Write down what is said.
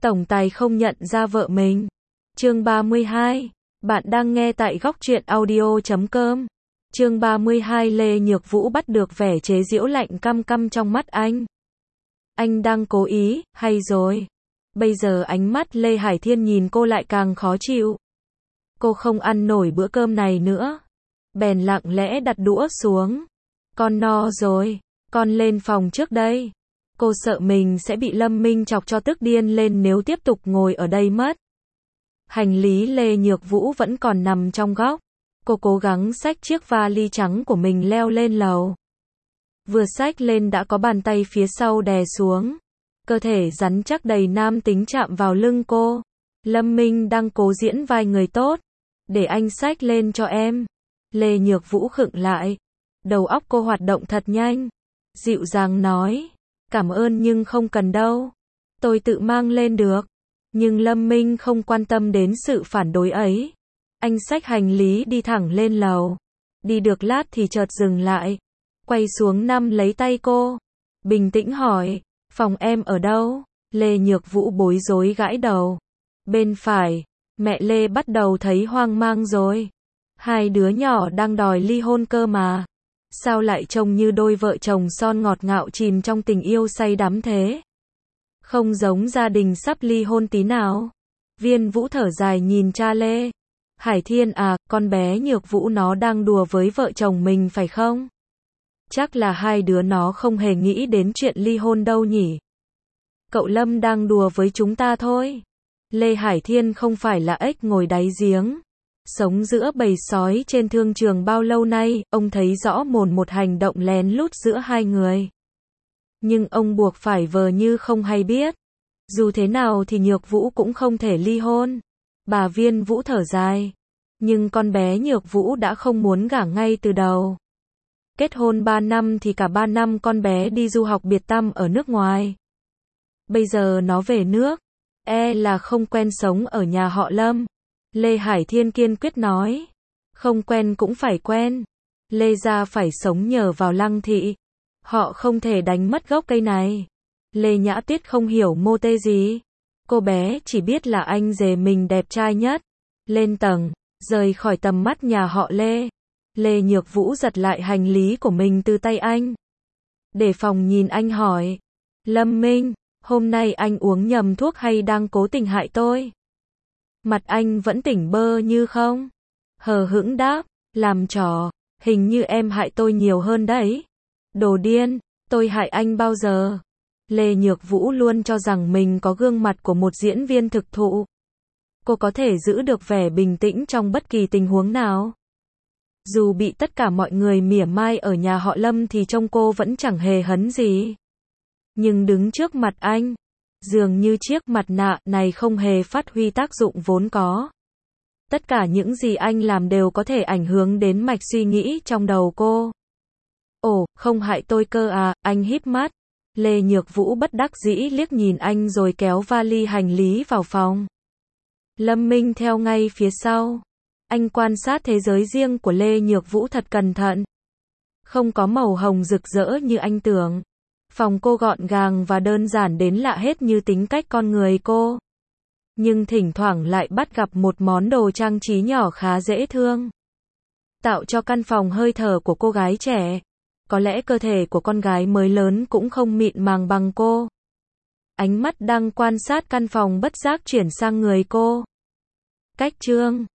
tổng tài không nhận ra vợ mình. Chương 32. Bạn đang nghe tại góc truyện audio.com. Chương 32. Lê Nhược Vũ bắt được vẻ chế giễu lạnh căm căm trong mắt anh. Anh đang cố ý, hay rồi? Bây giờ ánh mắt Lê Hải Thiên nhìn cô lại càng khó chịu. Cô không ăn nổi bữa cơm này nữa. Bèn lặng lẽ đặt đũa xuống. Con no rồi, con lên phòng trước đây. Cô sợ mình sẽ bị Lâm Minh chọc cho tức điên lên nếu tiếp tục ngồi ở đây mất. Hành lý Lê Nhược Vũ vẫn còn nằm trong góc. Cô cố gắng xách chiếc vali trắng của mình leo lên lầu. Vừa xách lên đã có bàn tay phía sau đè xuống. Cơ thể rắn chắc đầy nam tính chạm vào lưng cô. Lâm Minh đang cố diễn vai người tốt. Để anh xách lên cho em. Lê Nhược Vũ khựng lại. Đầu óc cô hoạt động thật nhanh. Dịu dàng nói. Cảm ơn nhưng không cần đâu. Tôi tự mang lên được. Nhưng Lâm Minh không quan tâm đến sự phản đối ấy. Anh xách hành lý đi thẳng lên lầu. Đi được lát thì chợt dừng lại. Quay xuống nắm lấy tay cô. Bình tĩnh hỏi. Phòng em ở đâu? Lê Nhược Vũ bối rối gãi đầu. Bên phải. Mẹ Lê bắt đầu thấy hoang mang rồi. Hai đứa nhỏ đang đòi ly hôn cơ mà. Sao lại trông như đôi vợ chồng son ngọt ngạo chìm trong tình yêu say đắm thế? Không giống gia đình sắp ly hôn tí nào. Viên Vũ thở dài nhìn cha Lê. Hải Thiên à, con bé Nhược Vũ nó đang đùa với vợ chồng mình phải không? Chắc là hai đứa nó không hề nghĩ đến chuyện ly hôn đâu nhỉ. Cậu Lâm đang đùa với chúng ta thôi. Lê Hải Thiên không phải là ếch ngồi đáy giếng. Sống giữa bầy sói trên thương trường bao lâu nay, ông thấy rõ mồn một hành động lén lút giữa hai người. Nhưng ông buộc phải vờ như không hay biết. Dù thế nào thì Nhược Vũ cũng không thể ly hôn. Bà Viên Vũ thở dài. Nhưng con bé Nhược Vũ đã không muốn gả ngay từ đầu. Kết hôn 3 năm thì cả 3 năm con bé đi du học biệt tăm ở nước ngoài. Bây giờ nó về nước. Là không quen sống ở nhà họ Lâm. Lê Hải Thiên kiên quyết nói. Không quen cũng phải quen. Lê gia phải sống nhờ vào Lăng thị. Họ không thể đánh mất gốc cây này. Lê Nhã Tuyết không hiểu mô tê gì. Cô bé chỉ biết là anh rể mình đẹp trai nhất. Lên tầng, rời khỏi tầm mắt nhà họ Lê. Lê Nhược Vũ giật lại hành lý của mình từ tay anh. Để phòng nhìn anh hỏi. Lâm Minh, hôm nay anh uống nhầm thuốc hay đang cố tình hại tôi? Mặt anh vẫn tỉnh bơ như không? Hờ hững đáp, làm trò, hình như em hại tôi nhiều hơn đấy. Đồ điên, tôi hại anh bao giờ? Lê Nhược Vũ luôn cho rằng mình có gương mặt của một diễn viên thực thụ. Cô có thể giữ được vẻ bình tĩnh trong bất kỳ tình huống nào. Dù bị tất cả mọi người mỉa mai ở nhà họ Lâm thì trông cô vẫn chẳng hề hấn gì. Nhưng đứng trước mặt anh, dường như chiếc mặt nạ này không hề phát huy tác dụng vốn có. Tất cả những gì anh làm đều có thể ảnh hưởng đến mạch suy nghĩ trong đầu cô. Ồ, không hại tôi cơ à, anh híp mắt. Lê Nhược Vũ bất đắc dĩ liếc nhìn anh rồi kéo vali hành lý vào phòng. Lâm Minh theo ngay phía sau. Anh quan sát thế giới riêng của Lê Nhược Vũ thật cẩn thận. Không có màu hồng rực rỡ như anh tưởng. Phòng cô gọn gàng và đơn giản đến lạ hết như tính cách con người cô. Nhưng thỉnh thoảng lại bắt gặp một món đồ trang trí nhỏ khá dễ thương. Tạo cho căn phòng hơi thở của cô gái trẻ. Có lẽ cơ thể của con gái mới lớn cũng không mịn màng bằng cô. Ánh mắt đang quan sát căn phòng bất giác chuyển sang người cô. Cách trương,